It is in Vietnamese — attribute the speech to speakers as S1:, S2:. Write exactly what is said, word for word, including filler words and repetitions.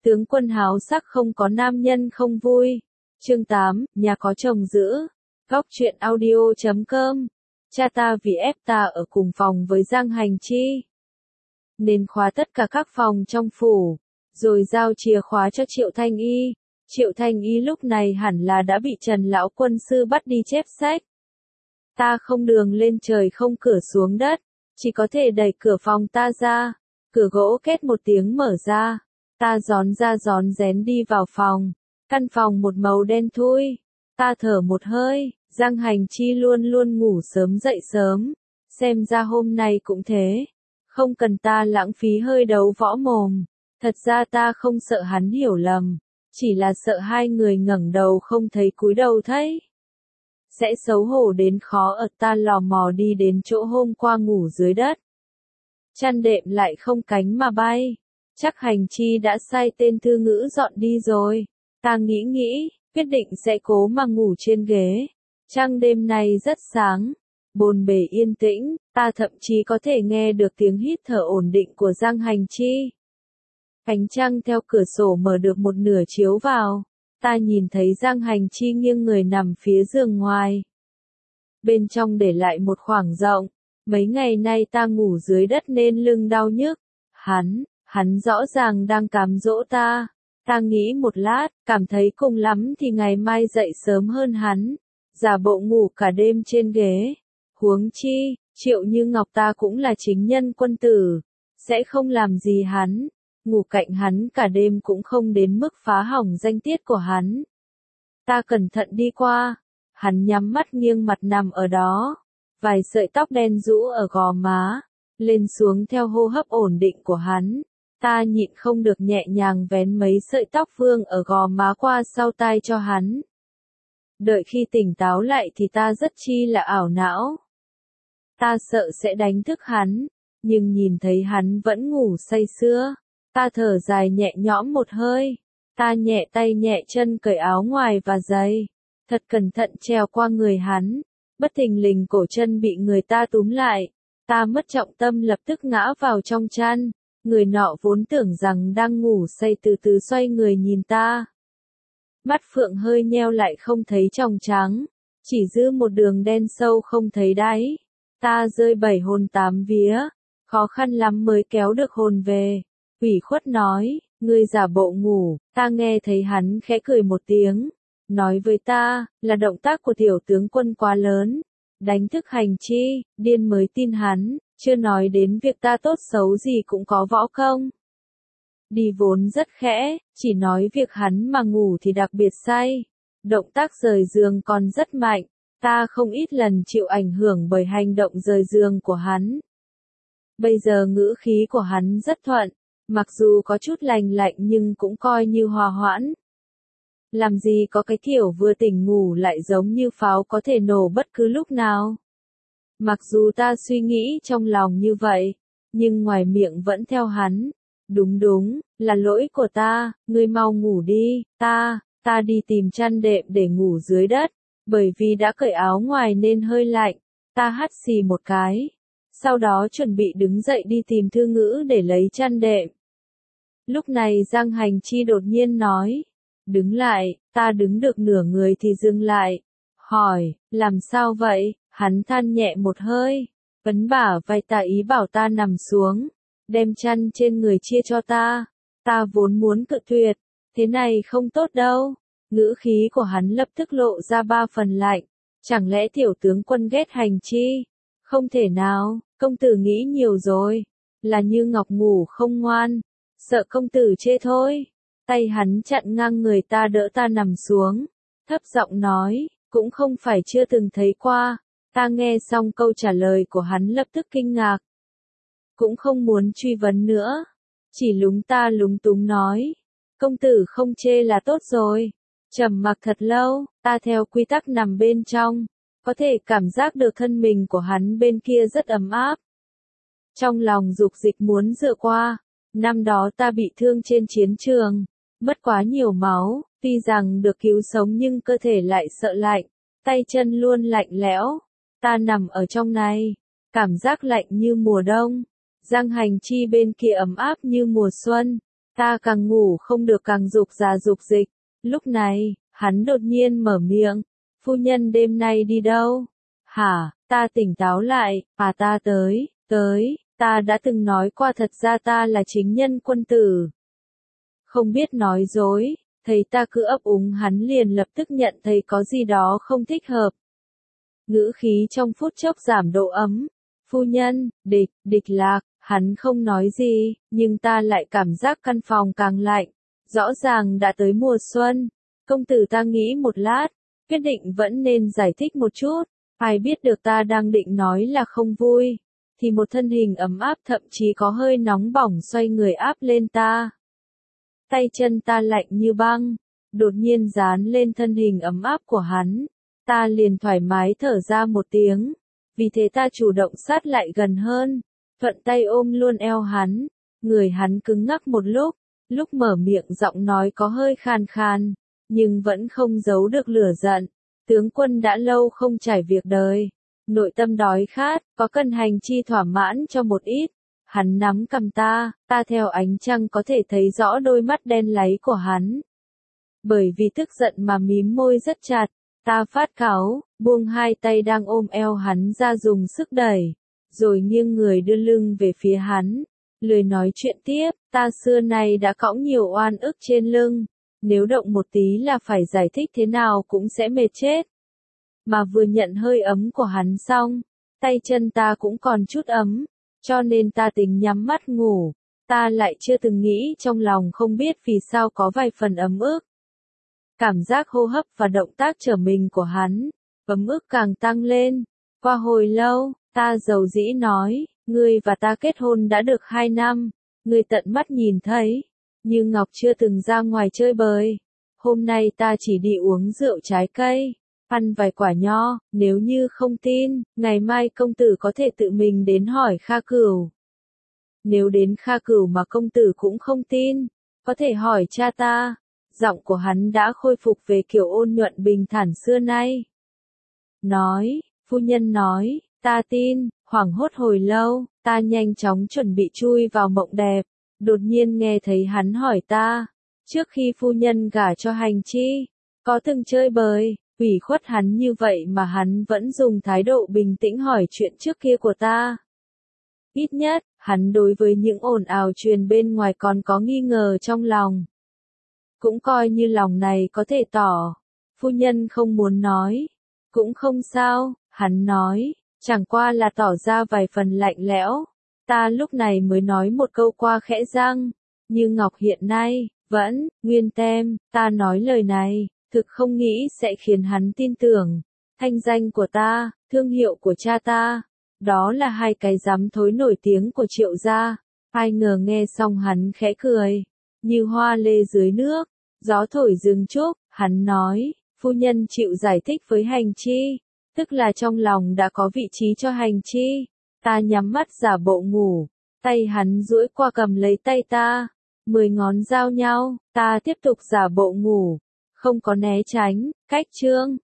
S1: Tướng quân háo sắc không có nam nhân không vui. Chương tám, nhà có chồng giữ. Góc truyện audio chấm com. Cha ta vì ép ta ở cùng phòng với Giang Hành Chi, nên khóa tất cả các phòng trong phủ, rồi giao chìa khóa cho Triệu Thanh Y. Triệu Thanh Y lúc này hẳn là đã bị Trần lão quân sư bắt đi chép sách. Ta không đường lên trời không cửa xuống đất, chỉ có thể đẩy cửa phòng ta ra. Cửa gỗ két một tiếng mở ra, ta gión ra gión rén đi vào phòng. Căn phòng một màu đen thui. Ta thở một hơi, Giang Hành Chi luôn luôn ngủ sớm dậy sớm, xem ra hôm nay cũng thế. Không cần ta lãng phí hơi đấu võ mồm. Thật ra ta không sợ hắn hiểu lầm, chỉ là sợ hai người ngẩng đầu không thấy cúi đầu thấy. Sẽ xấu hổ đến khó ở. Ta lò mò đi đến chỗ hôm qua ngủ dưới đất. Chăn đệm lại không cánh mà bay. Chắc Hành Chi đã sai tên thư ngữ dọn đi rồi. Ta nghĩ nghĩ, quyết định sẽ cố mà ngủ trên ghế. Trăng đêm nay rất sáng, bồn bể yên tĩnh, ta thậm chí có thể nghe được tiếng hít thở ổn định của Giang Hành Chi. Ánh trăng theo cửa sổ mở được một nửa chiếu vào, ta nhìn thấy Giang Hành Chi nghiêng người nằm phía giường ngoài. Bên trong để lại một khoảng rộng, mấy ngày nay ta ngủ dưới đất nên lưng đau nhức. Hắn, hắn rõ ràng đang cám dỗ ta. Ta nghĩ một lát, cảm thấy cùng lắm thì ngày mai dậy sớm hơn hắn, giả bộ ngủ cả đêm trên ghế. Huống chi, Triệu Như Ngọc ta cũng là chính nhân quân tử, sẽ không làm gì hắn. Ngủ cạnh hắn cả đêm cũng không đến mức phá hỏng danh tiết của hắn. Ta cẩn thận đi qua, hắn nhắm mắt nghiêng mặt nằm ở đó, vài sợi tóc đen rũ ở gò má, lên xuống theo hô hấp ổn định của hắn. Ta nhịn không được nhẹ nhàng vén mấy sợi tóc vương ở gò má qua sau tai cho hắn. Đợi khi tỉnh táo lại thì ta rất chi là ảo não. Ta sợ sẽ đánh thức hắn, nhưng nhìn thấy hắn vẫn ngủ say sưa. Ta thở dài nhẹ nhõm một hơi. Ta nhẹ tay nhẹ chân cởi áo ngoài và giày. Thật cẩn thận trèo qua người hắn. Bất thình lình cổ chân bị người ta túm lại. Ta mất trọng tâm lập tức ngã vào trong chăn. Người nọ vốn tưởng rằng đang ngủ say từ từ xoay người nhìn ta. Mắt phượng hơi nheo lại không thấy tròng trắng, chỉ giữ một đường đen sâu không thấy đáy. Ta rơi bảy hồn tám vía, khó khăn lắm mới kéo được hồn về. Ủy khuất nói, ngươi giả bộ ngủ. Ta nghe thấy hắn khẽ cười một tiếng, nói với ta, là động tác của tiểu tướng quân quá lớn, đánh thức Hành Chi, điên mới tin hắn. Chưa nói đến việc ta tốt xấu gì cũng có võ công. Đi vốn rất khẽ, chỉ nói việc hắn mà ngủ thì đặc biệt say. Động tác rời giường còn rất mạnh, ta không ít lần chịu ảnh hưởng bởi hành động rời giường của hắn. Bây giờ ngữ khí của hắn rất thuận, mặc dù có chút lành lạnh nhưng cũng coi như hòa hoãn. Làm gì có cái kiểu vừa tỉnh ngủ lại giống như pháo có thể nổ bất cứ lúc nào. Mặc dù ta suy nghĩ trong lòng như vậy, nhưng ngoài miệng vẫn theo hắn. Đúng đúng, là lỗi của ta, ngươi mau ngủ đi. Ta, ta đi tìm chăn đệm để ngủ dưới đất, bởi vì đã cởi áo ngoài nên hơi lạnh. Ta hắt xì một cái, sau đó chuẩn bị đứng dậy đi tìm thư ngữ để lấy chăn đệm. Lúc này Giang Hành Chi đột nhiên nói, đứng lại. Ta đứng được nửa người thì dừng lại, hỏi, làm sao vậy? Hắn than nhẹ một hơi, ấn bả vai ta ý bảo ta nằm xuống, đem chăn trên người chia cho ta. Ta vốn muốn cự tuyệt, thế này không tốt đâu. Ngữ khí của hắn lập tức lộ ra ba phần lạnh. Chẳng lẽ tiểu tướng quân ghét Hành Chi? Không thể nào, công tử nghĩ nhiều rồi. Là Như Ngọc ngủ không ngoan, sợ công tử chê thôi. Tay hắn chặn ngang người ta đỡ ta nằm xuống, thấp giọng nói, cũng không phải chưa từng thấy qua. Ta nghe xong câu trả lời của hắn lập tức kinh ngạc. Cũng không muốn truy vấn nữa. Chỉ lúng ta lúng túng nói. Công tử không chê là tốt rồi. Trầm mặc thật lâu, ta theo quy tắc nằm bên trong. Có thể cảm giác được thân mình của hắn bên kia rất ấm áp. Trong lòng dục dịch muốn dựa qua. Năm đó ta bị thương trên chiến trường. Mất quá nhiều máu. Tuy rằng được cứu sống nhưng cơ thể lại sợ lạnh. Tay chân luôn lạnh lẽo. Ta nằm ở trong này, cảm giác lạnh như mùa đông. Giang Hành Chi bên kia ấm áp như mùa xuân. Ta càng ngủ không được càng dục ra dục dịch. Lúc này, hắn đột nhiên mở miệng. Phu nhân đêm nay đi đâu? Hả, ta tỉnh táo lại, à ta tới, tới, ta đã từng nói qua thật ra ta là chính nhân quân tử. Không biết nói dối, thấy ta cứ ấp úng hắn liền lập tức nhận thấy có gì đó không thích hợp. Ngữ khí trong phút chốc giảm độ ấm. Phu nhân, địch, địch lạc, hắn không nói gì, nhưng ta lại cảm giác căn phòng càng lạnh. Rõ ràng đã tới mùa xuân. Công tử ta nghĩ một lát, quyết định vẫn nên giải thích một chút. Ai biết được ta đang định nói là không vui, thì một thân hình ấm áp thậm chí có hơi nóng bỏng xoay người áp lên ta. Tay chân ta lạnh như băng, đột nhiên dán lên thân hình ấm áp của hắn. Ta liền thoải mái thở ra một tiếng, vì thế ta chủ động sát lại gần hơn, thuận tay ôm luôn eo hắn. Người hắn cứng ngắc một lúc, lúc mở miệng giọng nói có hơi khàn khàn, nhưng vẫn không giấu được lửa giận. Tướng quân đã lâu không trải việc đời, nội tâm đói khát, có cần hành chi thỏa mãn cho một ít. Hắn nắm cầm ta, ta theo ánh trăng có thể thấy rõ đôi mắt đen láy của hắn. Bởi vì tức giận mà mím môi rất chặt, ta phát cáu, buông hai tay đang ôm eo hắn ra dùng sức đẩy, rồi nghiêng người đưa lưng về phía hắn, lười nói chuyện tiếp. Ta xưa nay đã cõng nhiều oan ức trên lưng, nếu động một tí là phải giải thích thế nào cũng sẽ mệt chết. Mà vừa nhận hơi ấm của hắn xong, tay chân ta cũng còn chút ấm, cho nên ta tính nhắm mắt ngủ. Ta lại chưa từng nghĩ trong lòng không biết vì sao có vài phần ấm ức. Cảm giác hô hấp và động tác trở mình của hắn, ấm ức càng tăng lên. Qua hồi lâu, ta dầu dĩ nói, ngươi và ta kết hôn đã được hai năm, ngươi tận mắt nhìn thấy, như Ngọc chưa từng ra ngoài chơi bời. Hôm nay ta chỉ đi uống rượu trái cây, ăn vài quả nho, nếu như không tin, ngày mai công tử có thể tự mình đến hỏi Kha Cửu. Nếu đến Kha Cửu mà công tử cũng không tin, có thể hỏi cha ta. Giọng của hắn đã khôi phục về kiểu ôn nhuận bình thản xưa nay. Nói, phu nhân nói, ta tin. Hoảng hốt hồi lâu, ta nhanh chóng chuẩn bị chui vào mộng đẹp, đột nhiên nghe thấy hắn hỏi ta, trước khi phu nhân gả cho Hành Chi, có từng chơi bời. Ủy khuất hắn như vậy mà hắn vẫn dùng thái độ bình tĩnh hỏi chuyện trước kia của ta. Ít nhất, hắn đối với những ồn ào truyền bên ngoài còn có nghi ngờ trong lòng. Cũng coi như lòng này có thể tỏ. Phu nhân không muốn nói. Cũng không sao, hắn nói, chẳng qua là tỏ ra vài phần lạnh lẽo. Ta lúc này mới nói một câu qua khẽ răng, như Ngọc hiện nay, vẫn, nguyên tem. Ta nói lời này, thực không nghĩ sẽ khiến hắn tin tưởng. Thanh danh của ta, thương hiệu của cha ta, đó là hai cái giám thối nổi tiếng của Triệu gia. Ai ngờ nghe xong hắn khẽ cười, như hoa lê dưới nước, gió thổi rừng trúc. Hắn nói, phu nhân chịu giải thích với Hành Chi, tức là trong lòng đã có vị trí cho Hành Chi. Ta nhắm mắt giả bộ ngủ, tay hắn duỗi qua cầm lấy tay ta, mười ngón giao nhau. Ta tiếp tục giả bộ ngủ, không có né tránh. Cách chương